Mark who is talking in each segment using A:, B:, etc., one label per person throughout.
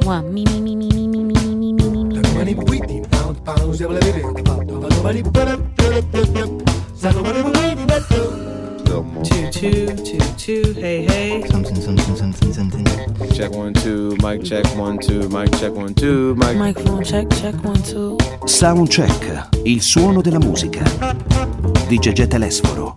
A: moi. Mi, mi, mi, mi, mi, mi, mi, mi, mi, mi, mi.
B: Two, hey, hey.
C: Something. Check 1 2, mic check 1 2, mic check 1 2, mic.
A: Microphone check 1 2.
D: Soundcheck, il suono della musica di Gegè Telesforo.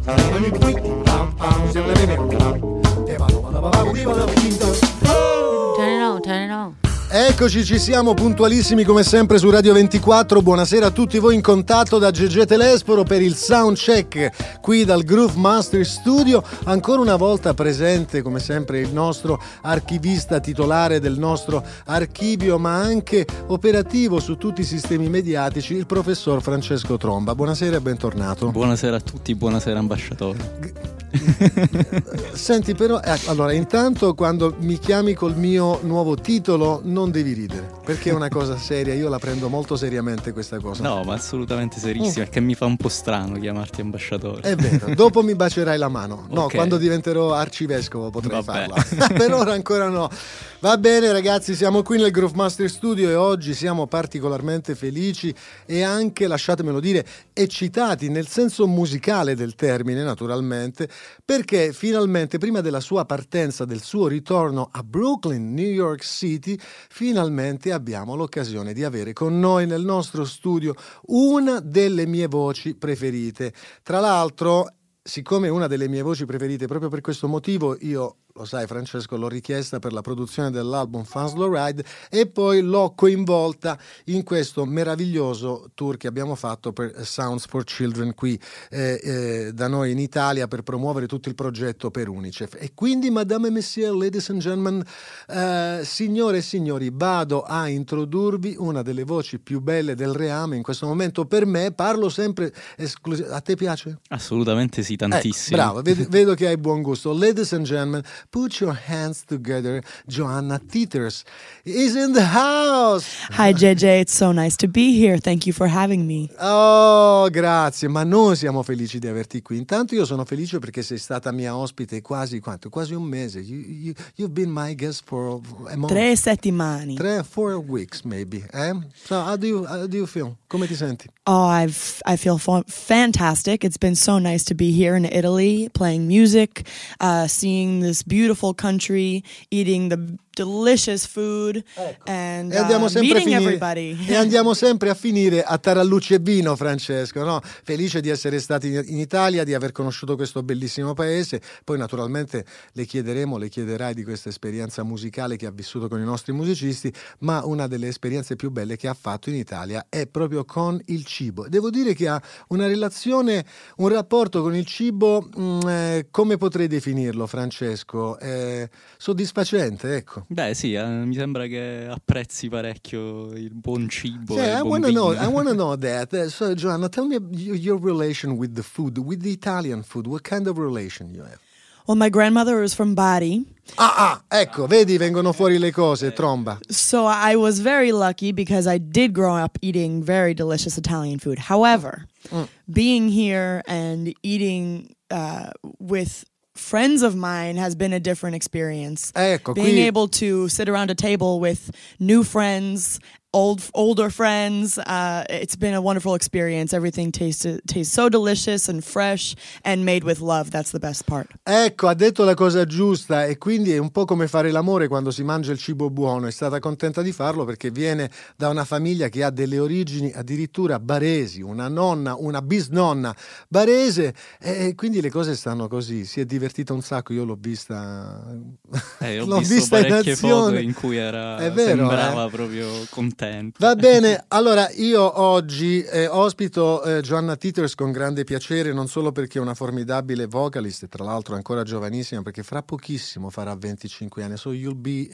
A: Turn it on.
E: Eccoci, ci siamo puntualissimi come sempre su Radio 24. Buonasera a tutti voi in contatto da Gegè Telesforo per il Soundcheck qui dal Groove Master Studio. Ancora una volta presente come sempre il nostro archivista titolare del nostro archivio, ma anche operativo su tutti i sistemi mediatici, il professor Francesco Tromba. Buonasera e bentornato.
F: Buonasera a tutti, buonasera ambasciatore.
E: Senti però, allora intanto quando mi chiami col mio nuovo titolo non devi ridere, perché è una cosa seria, io la prendo molto seriamente questa cosa.
F: No, ma assolutamente serissima, perché mi fa un po' strano chiamarti ambasciatore.
E: È vero, dopo mi bacierai la mano. No,
F: Ok.
E: quando diventerò arcivescovo potrei
F: Vabbè.
E: farla. Per ora ancora no. Va bene ragazzi, siamo qui nel Groove Master Studio e oggi siamo particolarmente felici e anche, lasciatemelo dire, eccitati nel senso musicale del termine, naturalmente, perché finalmente prima della sua partenza, del suo ritorno a Brooklyn, New York City, finalmente abbiamo l'occasione di avere con noi nel nostro studio una delle mie voci preferite. Tra l'altro, siccome è una delle mie voci preferite, proprio per questo motivo io, lo sai Francesco, l'ho richiesta per la produzione dell'album Fun Slow Ride e poi l'ho coinvolta in questo meraviglioso tour che abbiamo fatto per Sounds for Children qui da noi in Italia per promuovere tutto il progetto per UNICEF. E quindi, madame e messieurs, ladies and gentlemen, signore e signori, vado a introdurvi una delle voci più belle del reame in questo momento per me. Parlo sempre a te piace?
F: Assolutamente sì, tantissimo.
E: Bravo, vedo che hai buon gusto. Ladies and gentlemen, put your hands together. Joanna Teeters is in the house.
B: Hi, JJ. It's so nice to be here. Thank you for having me.
E: Oh, grazie, ma noi siamo felici di averti qui. Intanto io sono felice perché sei stata mia ospite quasi un mese. You've been my guest for a month.
B: 3 settimane.
E: 4 weeks maybe. So how do you feel? Come ti senti?
B: Oh, I feel fantastic. It's been so nice to be here in Italy, playing music, seeing this beautiful country, eating the delicious food, and
E: E andiamo sempre
B: meeting
E: a finire,
B: everybody.
E: e andiamo sempre a finire a Tarallucci e Vino, Francesco, no? Felice di essere stati in Italia, di aver conosciuto questo bellissimo paese. Poi naturalmente le chiederai di questa esperienza musicale che ha vissuto con i nostri musicisti, ma una delle esperienze più belle che ha fatto in Italia è proprio con il cibo. Devo dire che ha una relazione, un rapporto con il cibo, come potrei definirlo, Francesco? Soddisfacente, ecco.
F: Beh sì, mi sembra che apprezzi parecchio il buon cibo.
E: Yeah,
F: e il
E: I
F: buon
E: want
F: vino.
E: to know that. So, Joanna, tell me your relation with the food, with the Italian food. What kind of relation you have?
B: Well, my grandmother was from Bari,
E: Ecco, vedi, vengono fuori le cose, Tromba.
B: so I was very lucky because I did grow up eating very delicious Italian food. However, being here and eating with friends of mine has been a different experience.
E: Ecco,
B: Being
E: qui
B: able to sit around a table with new friends, older friends, it's been a wonderful experience. Everything tastes so delicious and fresh and made with love. That's the best part.
E: Ecco, ha detto la cosa giusta e quindi è un po' come fare l'amore quando si mangia il cibo buono. È stata contenta di farlo perché viene da una famiglia che ha delle origini addirittura baresi, una nonna, una bisnonna barese e quindi le cose stanno così. Si è divertita un sacco, io l'ho vista
F: Ho
E: l'ho
F: visto
E: vista in
F: parecchie foto
E: azione.
F: in cui
E: È vero,
F: sembrava proprio contento.
E: Va bene, allora io oggi ospito Joanna Teeters con grande piacere, non solo perché è una formidabile vocalist, tra l'altro ancora giovanissima, perché fra pochissimo farà 25 anni, so you'll be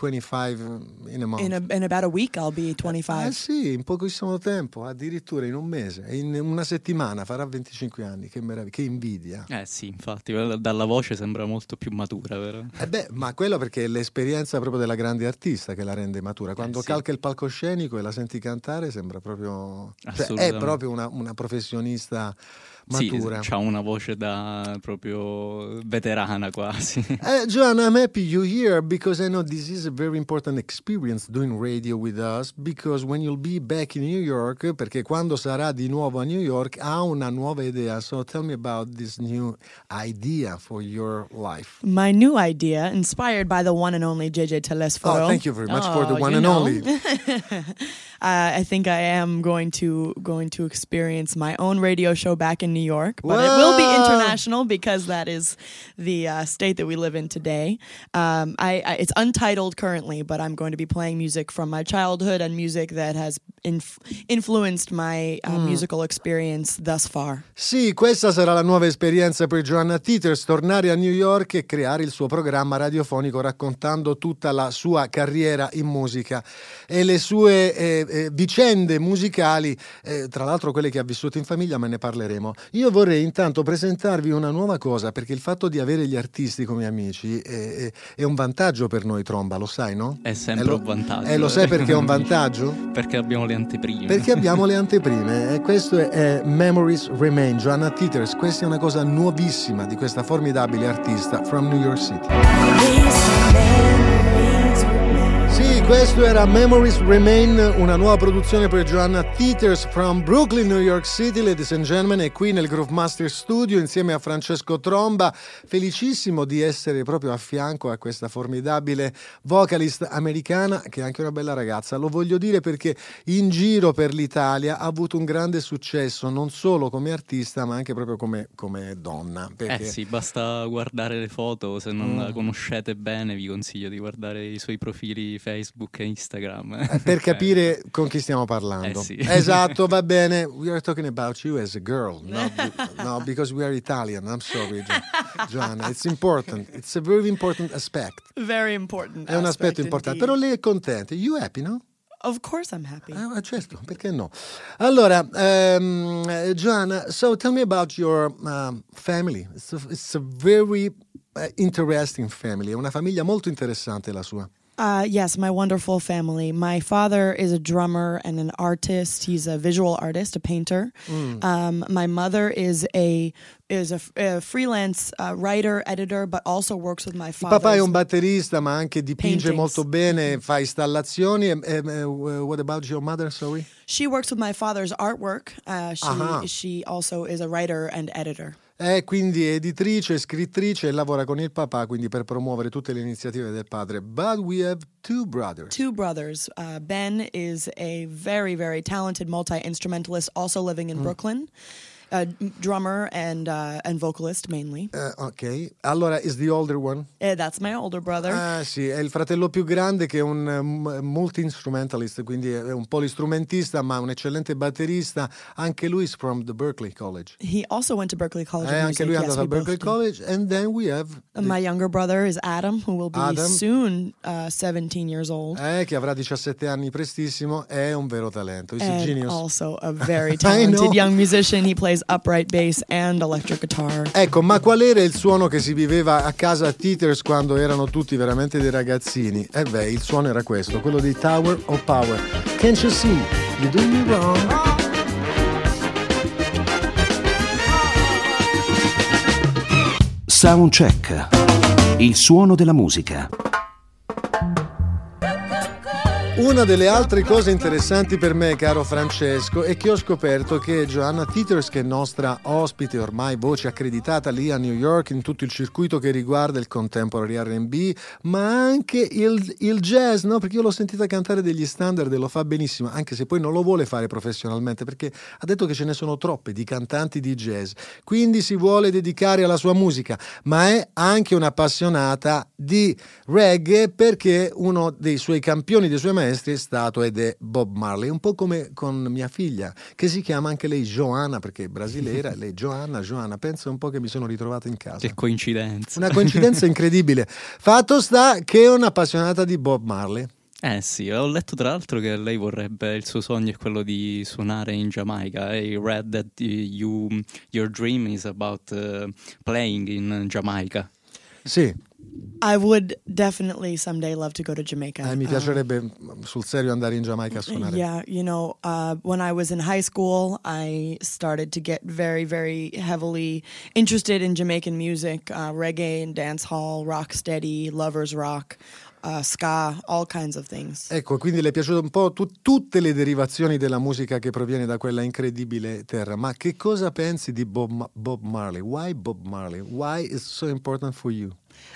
E: 25 in a month.
B: In about a week, I'll be 25.
E: Ah sì, in pochissimo tempo, addirittura in un mese, in una settimana farà 25 anni, che meraviglia, che invidia.
F: Sì, infatti, dalla voce sembra molto più matura, vero?
E: Ma quello perché è l'esperienza proprio della grande artista che la rende matura, quando
F: sì.
E: calca il palcoscenico palcoscenico e la senti cantare, sembra proprio... Cioè, è
F: Assolutamente.
E: proprio una professionista matura.
F: Sì, c'ha una voce da proprio veterana quasi.
E: Joanna, I'm happy you're here because I know this is a very important experience doing radio with us, because when you'll be back in New York, perché quando sarà di nuovo a New York ha una nuova idea. So tell me about this new idea for your life.
B: My new idea, inspired by the one and only JJ Telesforo.
E: Oh, thank you very much for the one
B: you
E: and
B: know.
E: only.
B: I think I am going to experience my own radio show back in New York, but it will be
E: Wow.
B: international because that is the state that we live in today. It's untitled currently, but I'm going to be playing music from my childhood and music that has influenced my musical experience thus far.
E: Sì, questa sarà la nuova esperienza per Joanna Teeters, tornare a New York e creare il suo programma radiofonico tutta la sua carriera in musica e le sue vicende musicali, tra l'altro quelle che ha vissuto in famiglia, ma ne parleremo. Io vorrei intanto presentarvi una nuova cosa, perché il fatto di avere gli artisti come amici è un vantaggio per noi, Tromba, lo sai, no?
F: È sempre un vantaggio.
E: Lo sai perché è un vantaggio?
F: Perché abbiamo le anteprime.
E: Perché abbiamo le anteprime e questo è Memories Remain, Joanna Teeters. Questa è una cosa nuovissima di questa formidabile artista from New York City. Sì, questo era Memories Remain, una nuova produzione per Joanna Teeters from Brooklyn, New York City, ladies and gentlemen, è qui nel Groove Master Studio insieme a Francesco Tromba, felicissimo di essere proprio a fianco a questa formidabile vocalist americana che è anche una bella ragazza. Lo voglio dire perché in giro per l'Italia ha avuto un grande successo, non solo come artista ma anche proprio come donna. Perché...
F: Sì, basta guardare le foto, se non la conoscete bene vi consiglio di guardare i suoi profili Facebook e Instagram.
E: Per capire con chi stiamo parlando.
F: Sì.
E: Esatto, va bene. We are talking about you as a girl. No, because we are Italian. I'm sorry, Joanna. It's important. It's a very important aspect.
B: Very important.
E: È un aspetto importante.
B: indeed.
E: Però lei è contenta. You happy, no?
B: Of course I'm happy.
E: Certo, perché no? Allora, Joanna, so tell me about your family. It's a very interesting family. È una famiglia molto interessante la sua.
B: Yes, my wonderful family. My father is a drummer and an artist. He's a visual artist, a painter. My mother is a freelance writer, editor, but also works with my
E: Il
B: father.
E: papà è un batterista, ma anche dipinge
B: Paintings.
E: molto bene, fa installazioni. What about your mother, sorry?
B: She works with my father's artwork.
E: Aha.
B: She also is a writer and editor.
E: Quindi è editrice, scrittrice e lavora con il papà, quindi per promuovere tutte le iniziative del padre. But we have two brothers.
B: Two brothers. Ben is a very, very talented multi-instrumentalist, also living in Brooklyn. Drummer and vocalist mainly.
E: Ok, allora is the older one?
B: That's my older brother.
E: Sì, è il fratello più grande che è un multi-instrumentalist, quindi è un polistrumentista ma un eccellente batterista. Anche lui is from the Berklee College.
B: He also went to Berklee College of
E: Anche
B: Music.
E: lui è
B: Yes,
E: andato
B: we
E: al Berklee
B: both did.
E: College. And then we have
B: My younger brother is Adam, who will be
E: Adam.
B: soon 17 years old.
E: che avrà 17 anni prestissimo, è un vero talento. He's a
B: And
E: genius.
B: also a very
E: I know.
B: talented young musician. He plays upright bass and electric guitar.
E: Ecco, ma qual era il suono che si viveva a casa a Teeters quando erano tutti veramente dei ragazzini? Il suono era questo, quello di Tower of Power. Can't you see? You do me wrong.
D: Soundcheck. Il suono della musica.
E: Una delle altre cose interessanti per me, caro Francesco, è che ho scoperto che Joanna Teeters, che è nostra ospite, ormai voce accreditata lì a New York in tutto il circuito che riguarda il contemporary R&B, ma anche il jazz, no? Perché io l'ho sentita cantare degli standard e lo fa benissimo, anche se poi non lo vuole fare professionalmente, perché ha detto che ce ne sono troppe di cantanti di jazz, quindi si vuole dedicare alla sua musica, ma è anche un'appassionata di reggae perché uno dei suoi campioni, dei suoi maestri è stato ed è Bob Marley, un po' come con mia figlia che si chiama anche lei Joanna perché è brasiliera, lei Joanna, pensa un po' che mi sono ritrovato in casa.
F: Che coincidenza.
E: Una coincidenza incredibile. Fatto sta che è un'appassionata di Bob Marley.
F: Sì, ho letto tra l'altro che lei vorrebbe, il suo sogno è quello di suonare in Giamaica. I read that your dream is about playing in Jamaica.
E: Sì,
B: I would definitely someday love to go to Jamaica.
E: Mi piacerebbe sul serio andare in Giamaica a suonare.
B: Yeah, when I was in high school, I started to get very, very heavily interested in Jamaican music, reggae and dancehall, rocksteady, lovers rock, ska, all kinds of things.
E: Ecco, quindi le è piaciuto un po' tutte le derivazioni della musica che proviene da quella incredibile terra. Ma che cosa pensi di Bob Marley? Why Bob Marley? Why is so important for you?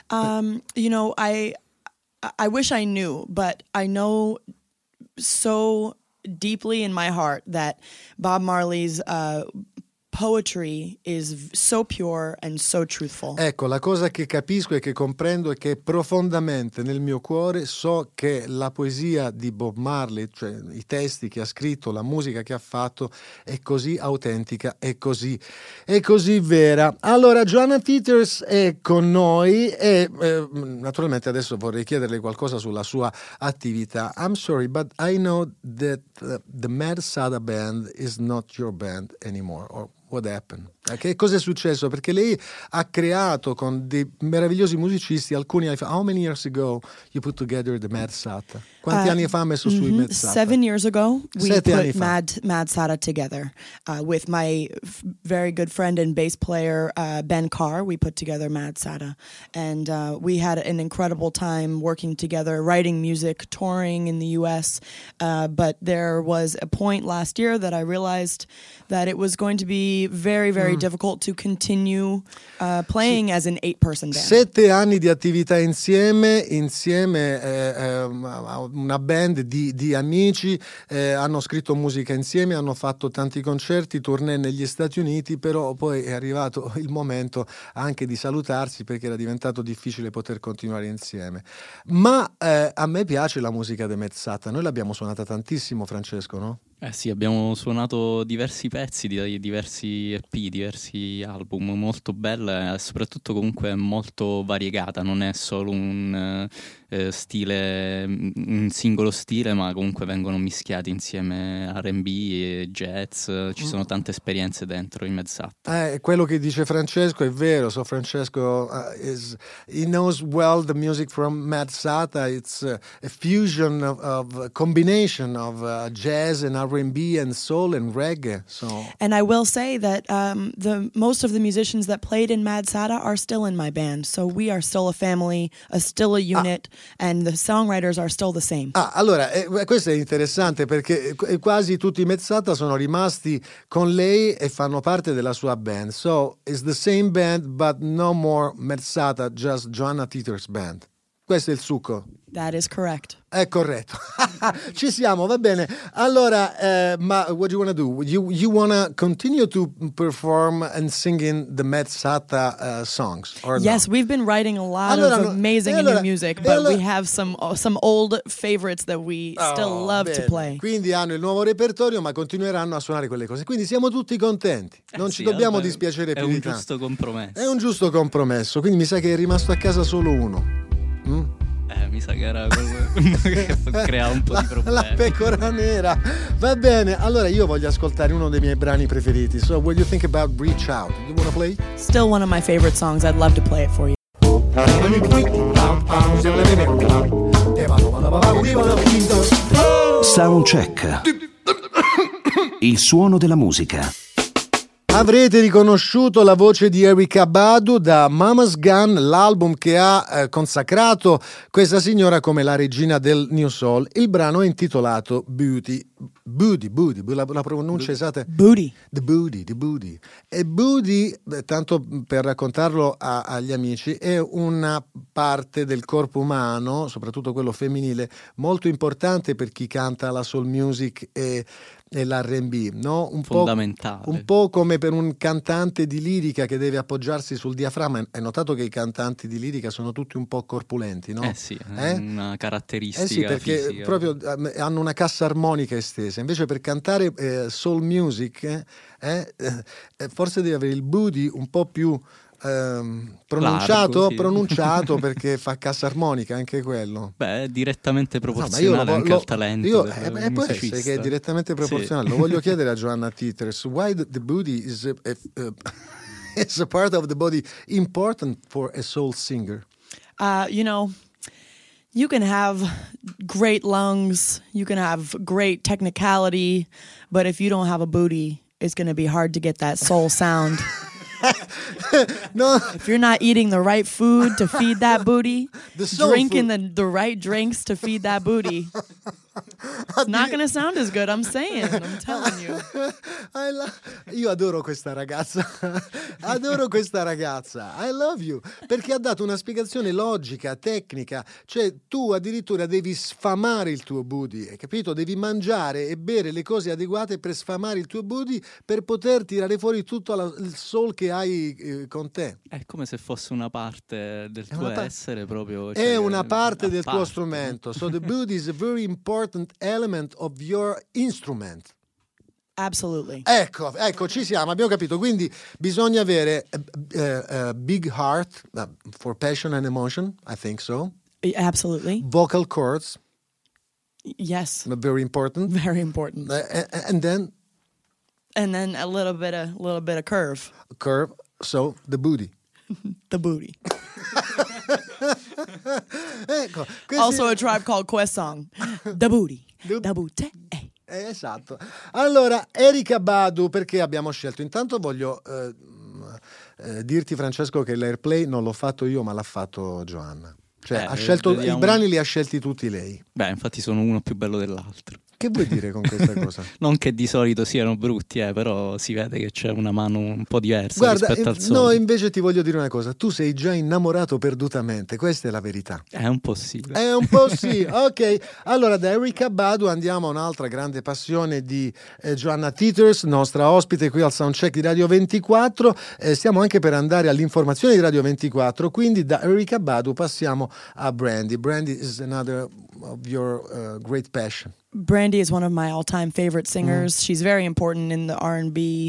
B: I wish I knew, but I know so deeply in my heart that Bob Marley's poetry is so pure and so truthful.
E: Ecco, la cosa che capisco e che comprendo è che profondamente nel mio cuore so che la poesia di Bob Marley, cioè i testi che ha scritto, la musica che ha fatto, è così autentica, è così vera. Allora, Joanna Teeters è con noi e naturalmente adesso vorrei chiederle qualcosa sulla sua attività. I'm sorry, but I know that the Mad Sada Band is not your band anymore. Or what happened? Che cosa è successo? Perché lei ha creato con dei meravigliosi musicisti alcuni anni fa. How many years ago you put together the Mad Sada? Quanti anni fa ha messo su i Mad Sada?
B: 7 years ago we
E: 7 anni
B: put
E: fa.
B: Mad Sada together with my very good friend and bass player Ben Carr. We put together Mad Sada, and we had an incredible time working together, writing music, touring in the US, but there was a point last year that I realized that it was going to be very, very difficult to continue playing as an 8-person band.
E: 7 anni di attività insieme una band di amici, hanno scritto musica insieme, hanno fatto tanti concerti, tournée negli Stati Uniti, però poi è arrivato il momento anche di salutarsi perché era diventato difficile poter continuare insieme. Ma a me piace la musica di Mad Sada, noi l'abbiamo suonata tantissimo, Francesco, no?
F: Sì, abbiamo suonato diversi pezzi di diversi EP, diversi album, molto bella e soprattutto comunque molto variegata, non è solo un singolo stile, ma comunque vengono mischiati insieme R&B e jazz, ci sono tante esperienze dentro in Mad Sada.
E: Quello che dice Francesco è vero, so Francesco he knows well the music from Mad Sada. It's a fusion of combination of jazz and R&B and soul and reggae. So.
B: And I will say that most of the musicians that played in Mad Sada are still in my band, so we are still a family, still a unit, and the songwriters are still the same.
E: Allora, questo è interessante perché quasi tutti i Mad Sada sono rimasti con lei e fanno parte della sua band. So, it's the same band, but no more Mad Sada, just Joanna Teeters band. Questo è il succo.
B: That is correct.
E: È corretto. Ci siamo, va bene. Allora, ma what do you want to do? You want to continue to perform and singing the Mad Sada songs? Or
B: yes,
E: no?
B: We've been writing a lot of amazing new music, but we have some old favorites that we still love to play.
E: Quindi hanno il nuovo repertorio, ma continueranno a suonare quelle cose. Quindi siamo tutti contenti. Non ci dobbiamo dispiacere più di tanto.
F: È un giusto compromesso.
E: È un giusto compromesso. Quindi mi sa che è rimasto a casa solo uno.
F: Mi sa che era quello che crea un po' di problemi.
E: La pecora nera. Va bene, allora io voglio ascoltare uno dei miei brani preferiti. So, what do you think about Reach Out? You wanna play?
B: Still one of my favorite songs. I'd love to play it for you.
D: Soundcheck. Il suono della musica.
E: Avrete riconosciuto la voce di Erykah Badu da Mama's Gun, l'album che ha consacrato questa signora come la regina del New Soul. Il brano è intitolato Booty, la pronuncia esatta?
B: Booty.
E: The Booty. E Booty, tanto per raccontarlo agli amici, è una parte del corpo umano, soprattutto quello femminile, molto importante per chi canta la soul music e l'R&B, no?
F: Fondamentale.
E: Un po' come per un cantante di lirica che deve appoggiarsi sul diaframma. Hai notato che i cantanti di lirica sono tutti un po' corpulenti, no?
F: Sì, è una caratteristica
E: sì, perché
F: fisica.
E: proprio hanno una cassa armonica estesa. Invece per cantare soul music forse devi avere il booty un po' più pronunciato,
F: largo, sì.
E: Pronunciato perché fa cassa armonica anche quello.
F: Beh, è direttamente proporzionale anche al talento del
E: può essere che è direttamente proporzionale. Lo voglio chiedere a Joanna Teeters. Why the booty is a part of the body important for a soul singer?
B: You know, you can have great lungs, you can have great technicality, but if you don't have a booty, it's going to be hard to get that soul sound.
E: No.
B: If you're not eating the right food to feed that booty,
E: soul
B: drinking
E: food.
B: the right drinks to feed that booty, it's not going to sound as good. I'm saying. I'm telling you.
E: Io adoro questa ragazza. Adoro questa ragazza. I love you. Perché ha dato una spiegazione logica, tecnica. Cioè, tu addirittura devi sfamare il tuo booty, hai capito? Devi mangiare e bere le cose adeguate per sfamare il tuo booty, per poter tirare fuori tutto il soul che hai con te.
F: È come se fosse una parte del tuo essere proprio.
E: È
F: cioè,
E: una parte del tuo
F: parte.
E: strumento. So the booty is a very important element of your instrument.
B: Absolutely.
E: Ecco, ci siamo, abbiamo capito. Quindi bisogna avere a big heart for passion and emotion, I think so.
B: Absolutely.
E: Vocal cords,
B: Yes.
E: very important.
B: Very important.
E: And then
B: And then a little bit of curve.
E: curve, so the booty.
B: The booty.
E: Ecco,
B: Also a Tribe Called Quest song. The booty. The booty.
E: esatto. Allora, Erykah Badu, perché abbiamo scelto? Intanto voglio dirti, Francesco, che l'Airplay non l'ho fatto io, ma l'ha fatto Joanna. Cioè, ha scelto
F: vediamo.
E: I brani li ha scelti tutti lei.
F: Beh, infatti sono uno più bello dell'altro.
E: Che vuoi dire con questa cosa?
F: Non che di solito siano brutti, però si vede che c'è una mano un po' diversa
E: Guarda,
F: rispetto al
E: no,
F: solito.
E: invece ti voglio dire una cosa. Tu sei già innamorato perdutamente, questa è la verità.
F: È un po' sì.
E: È un po' sì, ok. Allora, da Erykah Badu andiamo a un'altra grande passione di Joanna Teeters, nostra ospite qui al Soundcheck di Radio 24. Stiamo anche per andare all'informazione di Radio 24, quindi da Erykah Badu passiamo a Brandy. Brandy is another of your great passion.
B: Brandy is one of my all-time favorite singers. She's very important in the R&B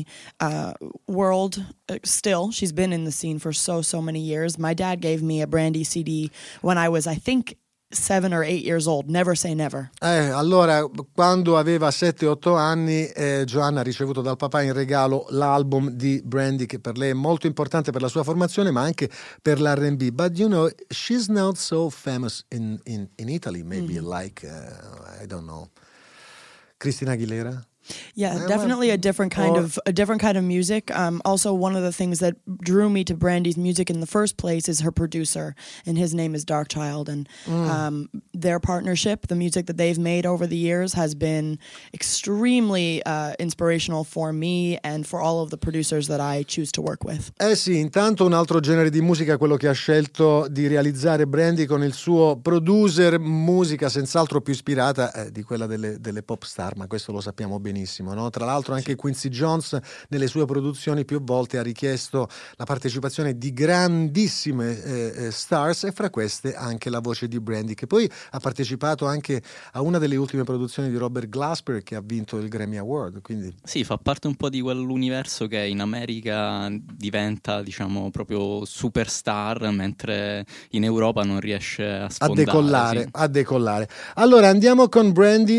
B: world. Still, she's been in the scene for so many years. My dad gave me a Brandy CD when I was, I think, 7 or 8 years old. Never say never.
E: Allora, quando aveva 7-8 anni, Joanna ha ricevuto dal papà in regalo l'album di Brandy, che per lei è molto importante per la sua formazione, ma anche per l'R&B. But you know, she's not so famous in Italy, maybe like, I don't know, Christina Aguilera?
B: Yeah, definitely a different kind of music. Also, one of the things that drew me to Brandy's music in the first place is her producer, and his name is Darkchild. And their partnership, the music that they've made over the years, has been extremely inspirational for me and for all of the producers that I choose to work with.
E: Sì, intanto un altro genere di musica, quello che ha scelto di realizzare Brandy con il suo producer, musica senz'altro più ispirata di quella delle pop star, ma questo lo sappiamo benissimo. No? Tra l'altro anche Quincy Jones nelle sue produzioni più volte ha richiesto la partecipazione di grandissime stars, e fra queste anche la voce di Brandy, che poi ha partecipato anche a una delle ultime produzioni di Robert Glasper, che ha vinto il Grammy Award. Quindi
F: Sì, fa parte un po' di quell'universo che in America diventa, diciamo, proprio superstar, mentre in Europa non riesce a spuntare.
E: a decollare. Allora andiamo con Brandy.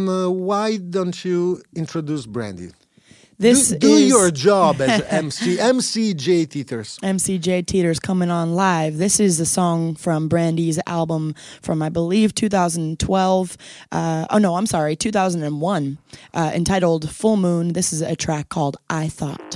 E: Why don't you introduce Brandy? Do your job as MC J Teeters.
B: MC J Teeters coming on live. This is a song from Brandy's album from, I believe, 2012. 2001, entitled Full Moon. This is a track called I Thought.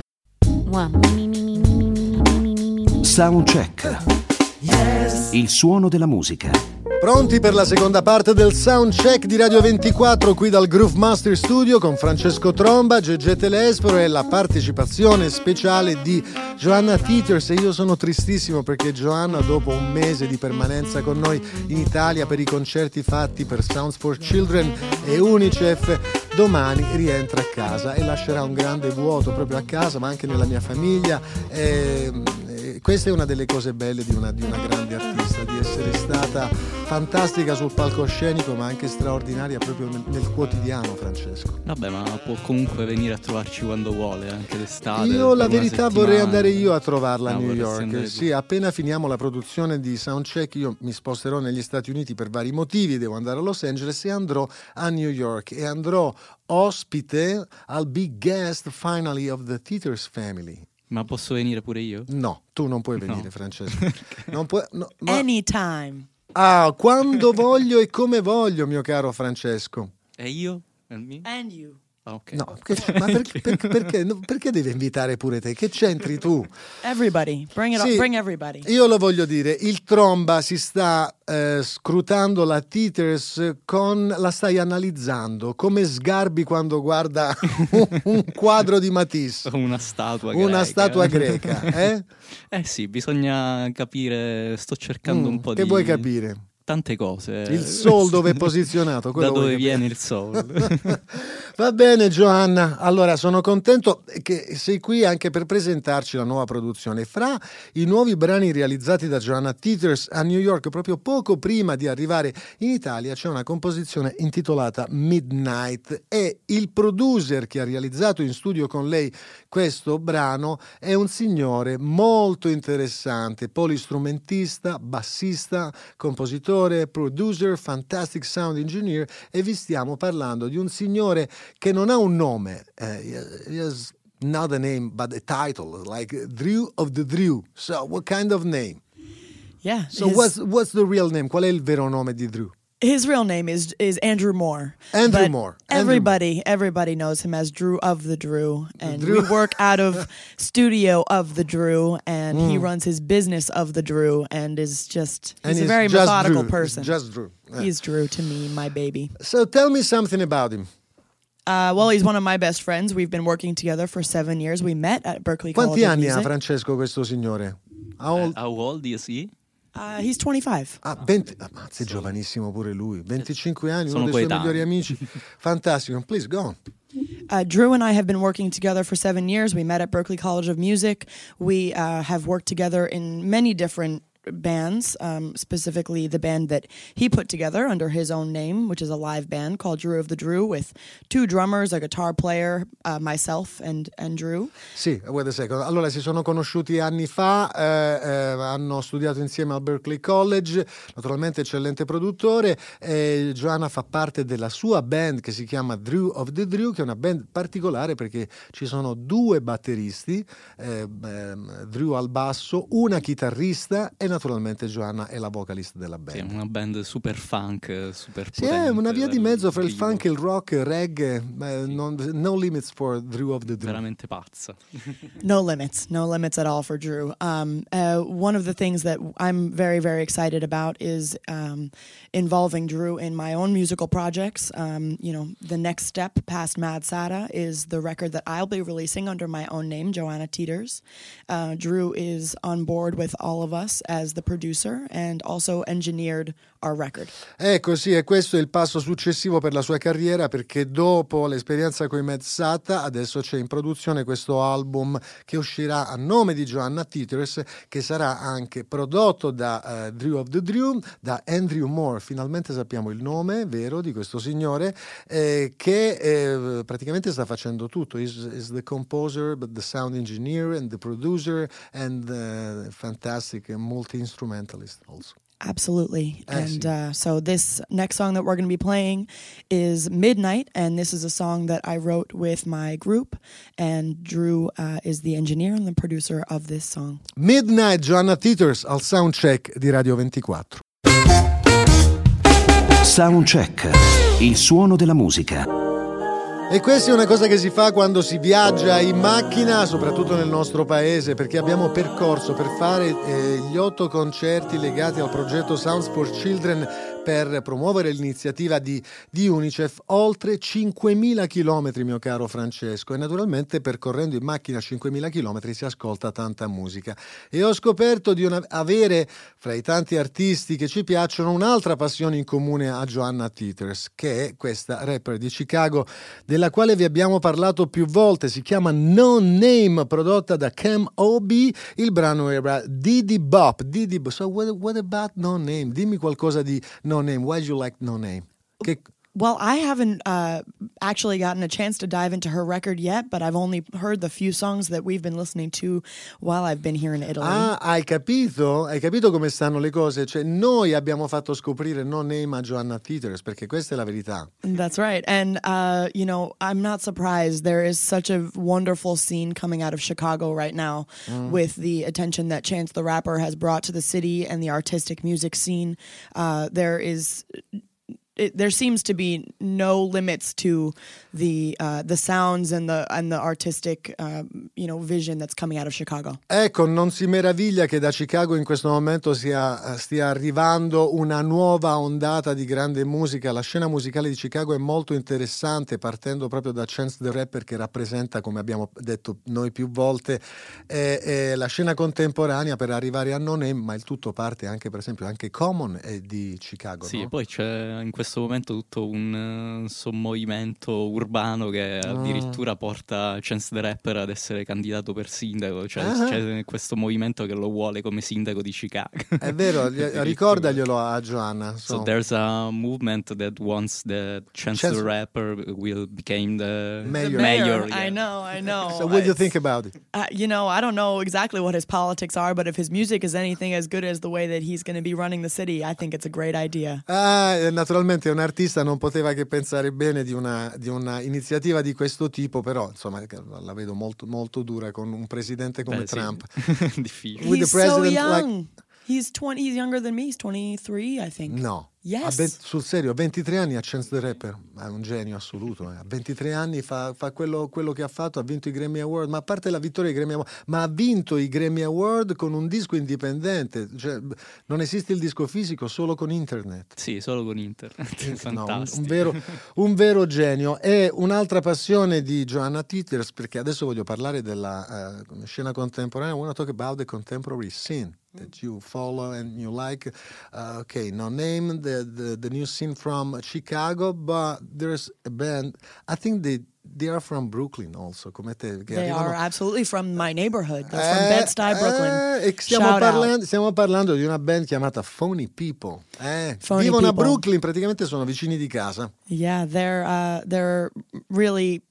D: Soundcheck. Il suono della musica.
E: Pronti per la seconda parte del Soundcheck di Radio 24 qui dal Groove Master Studio con Francesco Tromba, Gegè Telesforo e la partecipazione speciale di Joanna Teeters. E io sono tristissimo perché Joanna, dopo un mese di permanenza con noi in Italia per i concerti fatti per Sounds for Children e Unicef, domani rientra a casa e lascerà un grande vuoto proprio a casa, ma anche nella mia famiglia. Questa è una delle cose belle di una grande artista, di essere stata fantastica sul palcoscenico, ma anche straordinaria proprio nel quotidiano, Francesco.
F: Vabbè, ma può comunque venire a trovarci quando vuole, anche d'estate.
E: Io la verità vorrei andare io a trovarla a New
F: vorresti
E: York. Sì, appena finiamo la produzione di Soundcheck io mi sposterò negli Stati Uniti per vari motivi, devo andare a Los Angeles e andrò a New York e andrò ospite al big guest finally of the Teeters family.
F: Ma posso venire pure io?
E: No, tu non puoi venire,
F: No.
E: Francesco. Non puoi, no, ma-
B: Anytime.
E: quando voglio e come voglio, mio caro Francesco.
F: E io? E me?
B: And you.
F: Ah, ok.
E: No, perché devi invitare pure te? Che c'entri tu?
B: Everybody. Bring it
E: Sì,
B: up. Bring everybody.
E: Io lo voglio dire, il Tromba si sta scrutando la Teeters la stai analizzando come Sgarbi quando guarda un quadro di Matisse.
F: Una statua greca.
E: Una statua greca, eh?
F: Sì, bisogna capire, sto cercando un po'
E: Che
F: di...
E: vuoi capire?
F: Tante cose.
E: Il soul dove è posizionato?
F: Da
E: quello vuoi
F: dove
E: capire?
F: viene il soul?
E: Va bene Giovanna, allora sono contento che sei qui anche per presentarci la nuova produzione. Fra i nuovi brani realizzati da Joanna Teeters a New York, proprio poco prima di arrivare in Italia, c'è una composizione intitolata Midnight e il producer che ha realizzato in studio con lei questo brano è un signore molto interessante, polistrumentista, bassista, compositore, producer, fantastic sound engineer, e vi stiamo parlando di un signore che non ha un nome, he has not a name but a title, like Drew of the Drew. So what kind of name?
B: Yeah.
E: So what's the real name? Qual è il vero nome di Drew?
B: His real name is Andrew Moore.
E: Andrew
B: But
E: Moore.
B: Everybody knows him as Drew of the Drew, and
E: Drew.
B: we work out of studio of the Drew, and he runs his business of the Drew, and is just
E: And
B: he's a very
E: just
B: methodical
E: Drew.
B: person.
E: It's just Drew. Yeah.
B: He's Drew to me, my baby.
E: So tell me something about him.
B: Well, he's one of my best friends. We've been working together for 7 years. We met at Berklee
E: Quanti
B: College of
E: anni ha
B: Music.
E: Francesco questo signore? How old?
F: How old is he?
B: He's 25.
E: 20, sei giovanissimo pure lui, 25 anni,
F: Sono
E: uno dei suoi
F: coetanei.
E: migliori amici. Fantastico, please go on.
B: Drew and I have been working together for 7 years. We met at Berklee College of Music. We have worked together in many different bands, specifically the band that he put together under his own name, which is a live band called Drew of the Drew, with 2 drummers, a guitar player, myself and Drew.
E: Sì, wait a second. Allora si sono conosciuti anni fa, hanno studiato insieme al Berklee College, naturalmente eccellente produttore, Joanna fa parte della sua band che si chiama Drew of the Drew, che è una band particolare perché ci sono 2 batteristi, Drew al basso, una chitarrista e naturalmente Joanna è la vocalist della
F: Sì, è
E: band.
F: una band super funk, super
E: Sì,
F: potente.
E: è una via di mezzo fra il
F: vivo,
E: funk, il rock, il reggae, no limits for Drew of the Drew.
F: veramente pazza.
B: No limits at all for Drew. One of the things that I'm very, very excited about is involving Drew in my own musical projects. The next step past Mad Sada is the record that I'll be releasing under my own name, Joanna Teeters. Drew is on board with all of us as the producer and also engineered our record.
E: Ecco, sì, e questo è il passo successivo per la sua carriera, perché dopo l'esperienza con i Mad Sata adesso c'è in produzione questo album che uscirà a nome di Joanna Teeters, che sarà anche prodotto da Drew of the Drew, da Andrew Moore. Finalmente sappiamo il nome vero di questo signore, che praticamente sta facendo tutto. Is the composer, but the sound engineer and the producer and the fantastic multi-instrumentalist also.
B: Absolutely. And
E: sì.
B: so this next song that we're going to be playing is Midnight, and this is a song that I wrote with my group, and Drew is the engineer and the producer of this song.
E: Midnight, Joanna Teeters al Soundcheck di Radio 24.
D: Soundcheck, il suono della musica.
E: E questa è una cosa che si fa quando si viaggia in macchina, soprattutto nel nostro paese, perché abbiamo percorso per fare gli 8 concerti legati al progetto Sounds for Children per promuovere l'iniziativa di UNICEF oltre 5.000 chilometri, mio caro Francesco, e naturalmente percorrendo in macchina 5.000 chilometri si ascolta tanta musica. E ho scoperto di avere fra i tanti artisti che ci piacciono un'altra passione in comune a Joanna Teeters, che è questa rapper di Chicago della quale vi abbiamo parlato più volte. Si chiama No Name, prodotta da Cam OB. Il brano era Diddy Bop. So what about No Name? Dimmi qualcosa di No Name. Why do you like No Name?
B: Well, I haven't actually gotten a chance to dive into her record yet, but I've only heard the few songs that we've been listening to while I've been here in Italy.
E: Ah, hai capito? Hai capito come stanno le cose? Cioè, noi abbiamo fatto scoprire No Name a Joanna Titers, perché questa è la verità.
B: That's right. And, I'm not surprised. There is such a wonderful scene coming out of Chicago right now with the attention that Chance the Rapper has brought to the city and the artistic music scene. There seems to be no limits to the sounds and the artistic vision that's coming out of Chicago.
E: Ecco, non si meraviglia che da Chicago in questo momento stia arrivando una nuova ondata di grande musica. La scena musicale di Chicago è molto interessante, partendo proprio da Chance the Rapper, che rappresenta, come abbiamo detto noi più volte, la scena contemporanea, per arrivare a No Name, ma il tutto parte anche, per esempio, anche Common è di Chicago.
F: Sì,
E: no?
F: e poi c'è in questo momento tutto un sommovimento urbano che addirittura porta Chance the Rapper ad essere candidato per sindaco, cioè c'è questo movimento che lo vuole come sindaco di Chicago.
E: È vero, ricordaglielo a Giovanna.
F: So there's a movement that wants that Chance the Rapper will become the mayor.
B: Yeah. I know.
E: So what do you think about it?
B: I don't know exactly what his politics are, but if his music is anything as good as the way that he's going to be running the city, I think it's a great idea.
E: Naturalmente un artista non poteva che pensare bene di una iniziativa di questo tipo, però insomma la vedo molto, molto dura con un presidente come Trump.
F: Difficile.
B: He's so young. He's younger than me. He's 23, I think.
E: No.
B: Yes.
E: Sul serio, 23 anni a Chance the Rapper, è un genio assoluto. A 23 anni fa quello che ha fatto, ha vinto i Grammy Award, ma a parte la vittoria ai Grammy Award, ma ha vinto i Grammy Award con un disco indipendente, cioè non esiste il disco fisico, solo con internet.
F: Sì, solo con internet. Fantastico.
E: No, un vero genio. E un'altra passione di Joanna Titers, perché adesso voglio parlare della scena contemporanea. I want to talk about the contemporary scene that you follow and you like. Okay, No Name, the new scene from Chicago, but there's a band, I think they are from Brooklyn also, come te.
B: They are absolutely from my neighborhood. They're from Bed-Stuy, Brooklyn.
E: Stiamo parlando di una band chiamata Phony People.
B: Phony
E: Vivono a
B: People.
E: Brooklyn, praticamente sono vicini di casa.
B: Yeah, they're really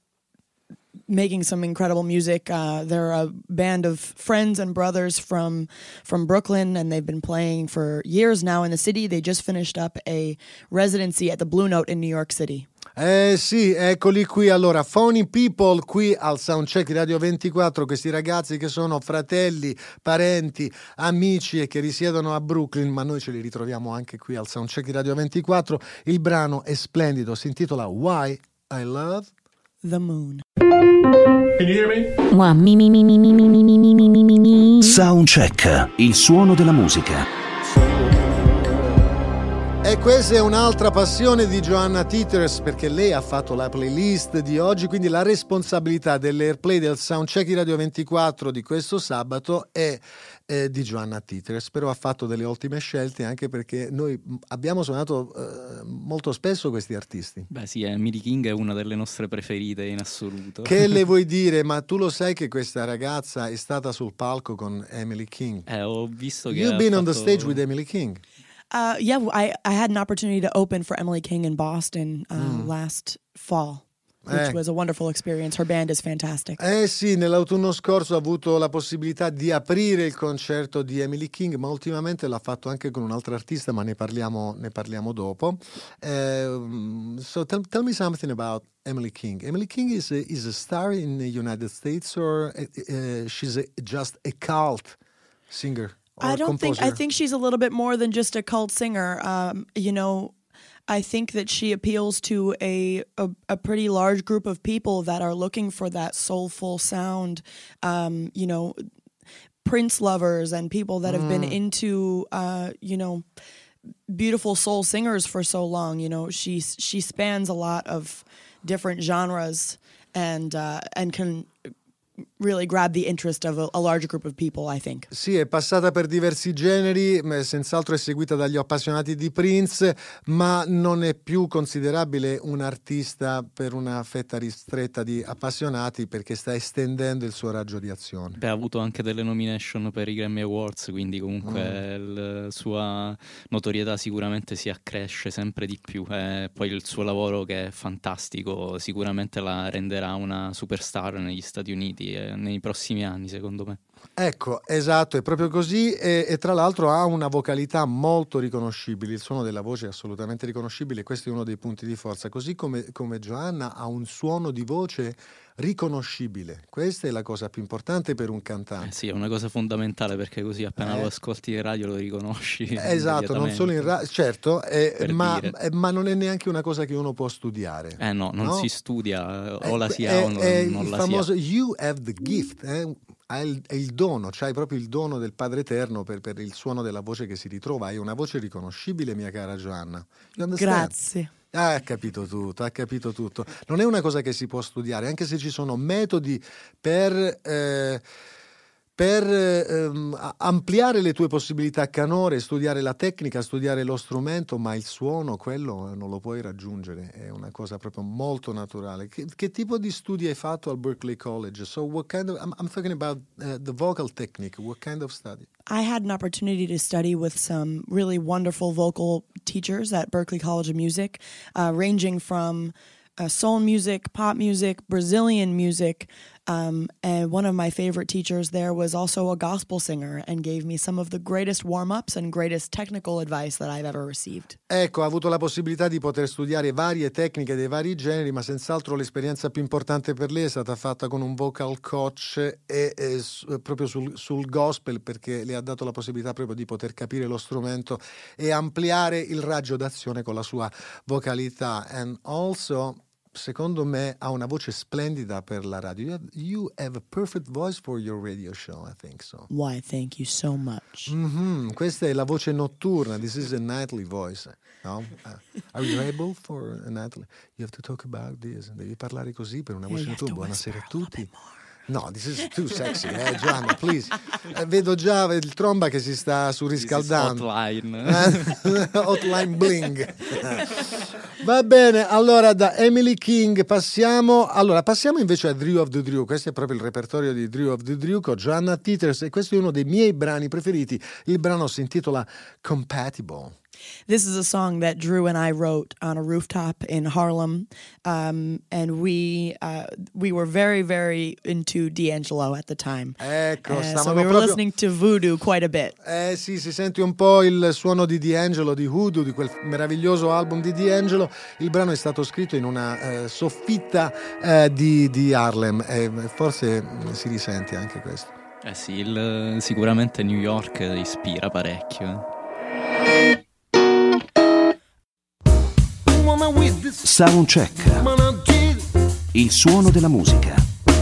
B: making some incredible music. They're a band of friends and brothers from Brooklyn, and they've been playing for years now in the city. They just finished up a residency at the Blue Note in New York City.
E: Sì, eccoli qui. Allora, Phony People qui al Soundcheck Radio 24, questi ragazzi che sono fratelli, parenti, amici e che risiedono a Brooklyn, ma noi ce li ritroviamo anche qui al Soundcheck Radio 24. Il brano è splendido, si intitola Why I Love
B: The Moon.
G: Can you hear me?
A: Wow, me.
D: Soundcheck, il suono della musica.
E: E questa è un'altra passione di Joanna Titers, perché lei ha fatto la playlist di oggi, quindi la responsabilità dell'airplay del Soundcheck di Radio 24 di questo sabato è di Joanna Titers, però ha fatto delle ottime scelte, anche perché noi abbiamo suonato molto spesso questi artisti.
F: Beh sì, Emily King è una delle nostre preferite in assoluto.
E: Che le vuoi dire? Ma tu lo sai che questa ragazza è stata sul palco con Emily King?
F: Ho visto che
E: You've been on the stage with Emily King.
B: Yeah, I had an opportunity to open for Emily King in Boston last fall, which was a wonderful experience. Her band is fantastic.
E: Sì, nell'autunno scorso ho avuto la possibilità di aprire il concerto di Emily King, ma ultimamente l'ha fatto anche con un altro artista, ma ne parliamo dopo. So tell me something about Emily King. Emily King is a star in the United States, or she's just a cult singer?
B: I think she's a little bit more than just a cult singer. I think that she appeals to a pretty large group of people that are looking for that soulful sound. Prince lovers and people that have been into beautiful soul singers for so long. She spans a lot of different genres and can really grabbed the interest of a larger group of people, I think.
E: Sì, è passata per diversi generi, senz'altro è seguita dagli appassionati di Prince, ma non è più considerabile un artista per una fetta ristretta di appassionati perché sta estendendo il suo raggio di azione.
F: Ha avuto anche delle nomination per i Grammy Awards, quindi comunque la sua notorietà sicuramente si accresce sempre di più. Poi il suo lavoro, che è fantastico, sicuramente la renderà una superstar negli Stati Uniti nei prossimi anni, secondo me.
E: Ecco, esatto, è proprio così e tra l'altro ha una vocalità molto riconoscibile, il suono della voce è assolutamente riconoscibile e questo è uno dei punti di forza, così come Joanna ha un suono di voce riconoscibile. Questa è la cosa più importante per un cantante.
F: Sì, è una cosa fondamentale, perché così appena lo ascolti in radio lo riconosci.
E: Esatto, non solo in radio, certo, ma non è neanche una cosa che uno può studiare.
F: Non si studia, o la si ha o non la si ha.
E: Il famoso you have the gift, è il dono, c'hai proprio il dono del Padre Eterno per il suono della voce che si ritrova. Hai una voce riconoscibile, mia cara Joanna.
B: Grazie.
E: Ha capito tutto. Non è una cosa che si può studiare, anche se ci sono metodi per ampliare le tue possibilità canore, studiare la tecnica, studiare lo strumento, ma il suono, quello non lo puoi raggiungere, è una cosa proprio molto naturale. Che tipo di studi hai fatto al Berklee College? So what kind of, I'm talking about the vocal technique, what kind of study?
B: I had an opportunity to study with some really wonderful vocal teachers at Berklee College of Music, ranging from soul music, pop music, Brazilian music, and one of my favorite teachers there was also a gospel singer and gave me some of the greatest warm-ups and greatest technical advice that I've ever received.
E: Ecco, ha avuto la possibilità di poter studiare varie tecniche dei vari generi, ma senz'altro l'esperienza più importante per lei è stata fatta con un vocal coach e proprio sul gospel, perché le ha dato la possibilità proprio di poter capire lo strumento e ampliare il raggio d'azione con la sua vocalità. And also, secondo me, ha una voce splendida per la radio. You have a perfect voice for your radio show, I think so.
B: Why, thank you so much.
E: Questa è la voce notturna. This is a nightly voice. No? Are you able for a nightly? You have to talk about this. Devi parlare così per una voce notturna. Buonasera a tutti. No, this is too sexy, Gianna, please. Vedo già il tromba che si sta surriscaldando. Hotline bling. Va bene, allora da Emily King passiamo invece a Drew of the Drew. Questo è proprio il repertorio di Drew of the Drew con Joanna Teeters e questo è uno dei miei brani preferiti. Il brano si intitola Compatible.
B: This is a song that Drew and I wrote on a rooftop in Harlem, and we were very, very into D'Angelo at the time.
E: Ecco,
B: so we were listening to Voodoo quite a bit.
E: Sì, si sente un po' il suono di D'Angelo, di Voodoo, di quel meraviglioso album di D'Angelo. Il brano è stato scritto in una soffitta di Harlem e forse si risente anche questo.
F: Sì, sicuramente New York ispira parecchio.
D: Soundcheck. Il suono della musica.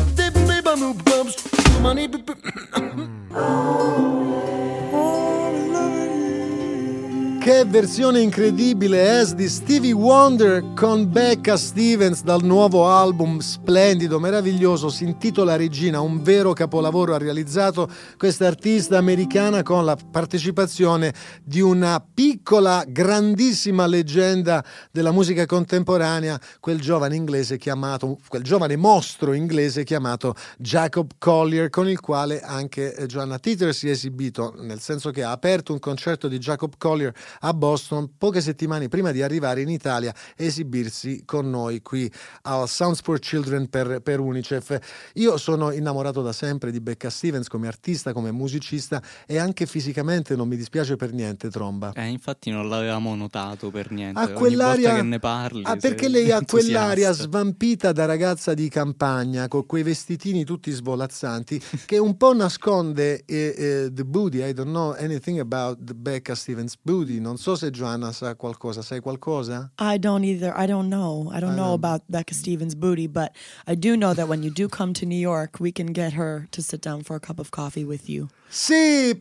E: Che versione incredibile di Stevie Wonder con Becca Stevens dal nuovo album splendido, meraviglioso, si intitola Regina, un vero capolavoro. Ha realizzato questa artista americana con la partecipazione di una piccola, grandissima leggenda della musica contemporanea, quel giovane mostro inglese chiamato Jacob Collier, con il quale anche Joanna Teeters si è esibito, nel senso che ha aperto un concerto di Jacob Collier a Boston poche settimane prima di arrivare in Italia e esibirsi con noi qui al Sounds for Children per UNICEF. Io sono innamorato da sempre di Becca Stevens come artista, come musicista e anche fisicamente non mi dispiace per niente, Tromba.
F: Infatti non l'avevamo notato per niente.
E: Ha quell'aria,
F: ogni volta che ne parli
E: perché lei ha quell'aria svampita da ragazza di campagna con quei vestitini tutti svolazzanti che un po' nasconde the booty. I don't know anything about the Becca Stevens booty. Non so se Joanna sa qualcosa. Sai qualcosa?
B: I don't either. I don't know about Becca Stevens' booty, but I do know that when you do come to New York, we can get her to sit down for a cup of coffee with you.
E: Sì,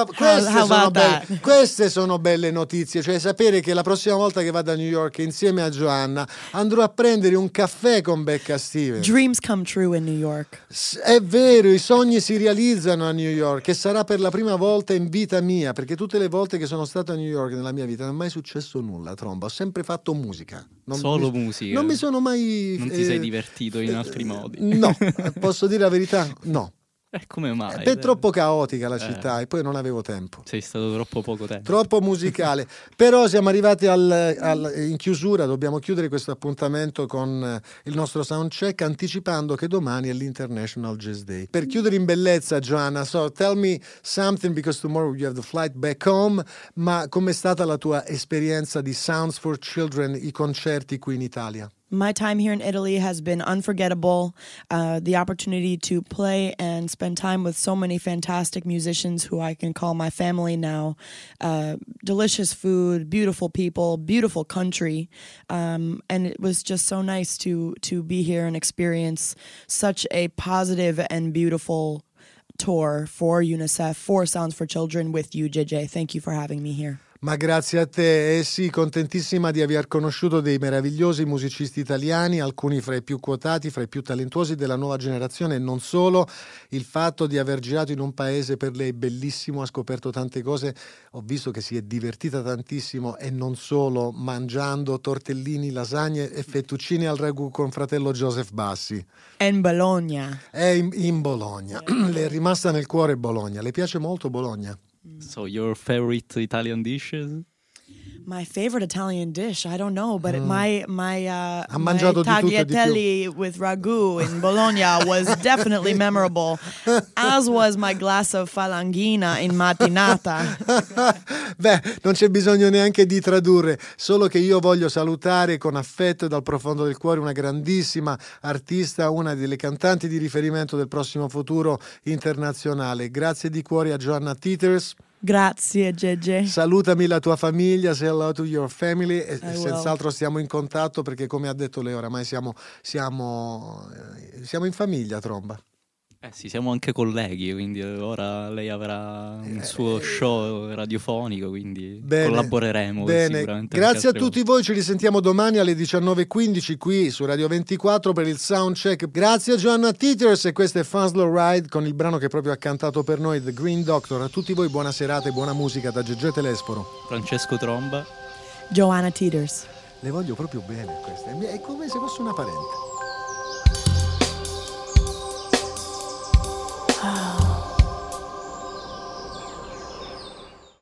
E: queste sono belle notizie, cioè sapere che la prossima volta che vado a New York insieme a Joanna andrò a prendere un caffè con Becca Stevens.
B: Dreams come true in New York.
E: È vero, i sogni si realizzano a New York e sarà per la prima volta in vita mia, perché tutte le volte che sono stato a New York nella mia vita non è mai successo nulla, Tromba, ho sempre fatto musica.
F: Musica?
E: Non mi sono mai...
F: Non ti sei divertito in altri modi?
E: No, posso dire la verità? No.
F: Come mai?
E: È troppo caotica la città e poi non avevo tempo.
F: Sei stato troppo poco tempo.
E: Troppo musicale. Però siamo arrivati in chiusura, dobbiamo chiudere questo appuntamento con il nostro soundcheck anticipando che domani è l'International Jazz Day. Per chiudere in bellezza, Joanna, so tell me something because tomorrow you have the flight back home, ma com'è stata la tua esperienza di Sounds for Children, i concerti qui in Italia?
B: My time here in Italy has been unforgettable. The opportunity to play and spend time with so many fantastic musicians who I can call my family now. Delicious food, beautiful people, beautiful country. And it was just so nice to be here and experience such a positive and beautiful tour for UNICEF, for Sounds for Children with you, JJ. Thank you for having me here.
E: Ma grazie a te, sì, contentissima di aver conosciuto dei meravigliosi musicisti italiani, alcuni fra i più quotati, fra i più talentuosi della nuova generazione e non solo. Il fatto di aver girato in un paese per lei bellissimo, ha scoperto tante cose, ho visto che si è divertita tantissimo e non solo, mangiando tortellini, lasagne e fettuccini al ragù con fratello Joseph Bassi.
B: In Bologna.
E: È in Bologna, le è rimasta nel cuore Bologna, le piace molto Bologna?
F: So your favorite Italian dishes?
B: My favorite Italian dish, I don't know, but my
E: mangiato di tutto e di
B: tagliatelle with ragu in Bologna was definitely memorable, as was my glass of falanghina in mattinata.
E: Beh, non c'è bisogno neanche di tradurre, solo che io voglio salutare con affetto e dal profondo del cuore una grandissima artista, una delle cantanti di riferimento del prossimo futuro internazionale. Grazie di cuore a Joanna Teeters.
B: Grazie, JJ.
E: Salutami la tua famiglia, say hello to your family e senz'altro stiamo in contatto perché come ha detto lei oramai siamo in famiglia, Tromba.
F: Sì, siamo anche colleghi, quindi ora lei avrà un suo show radiofonico, quindi collaboreremo sicuramente.
E: Grazie a tutti voi, ci risentiamo domani alle 19:15 qui su Radio 24 per il Soundcheck. Grazie a Joanna Teeters e questo è Fun Slow Ride con il brano che proprio ha cantato per noi, The Green Doctor. A tutti voi buona serata e buona musica da Gegè Telesforo.
F: Francesco Tromba.
B: Joanna Teeters.
E: Le voglio proprio bene queste, è come se fosse una parente.
A: Oh.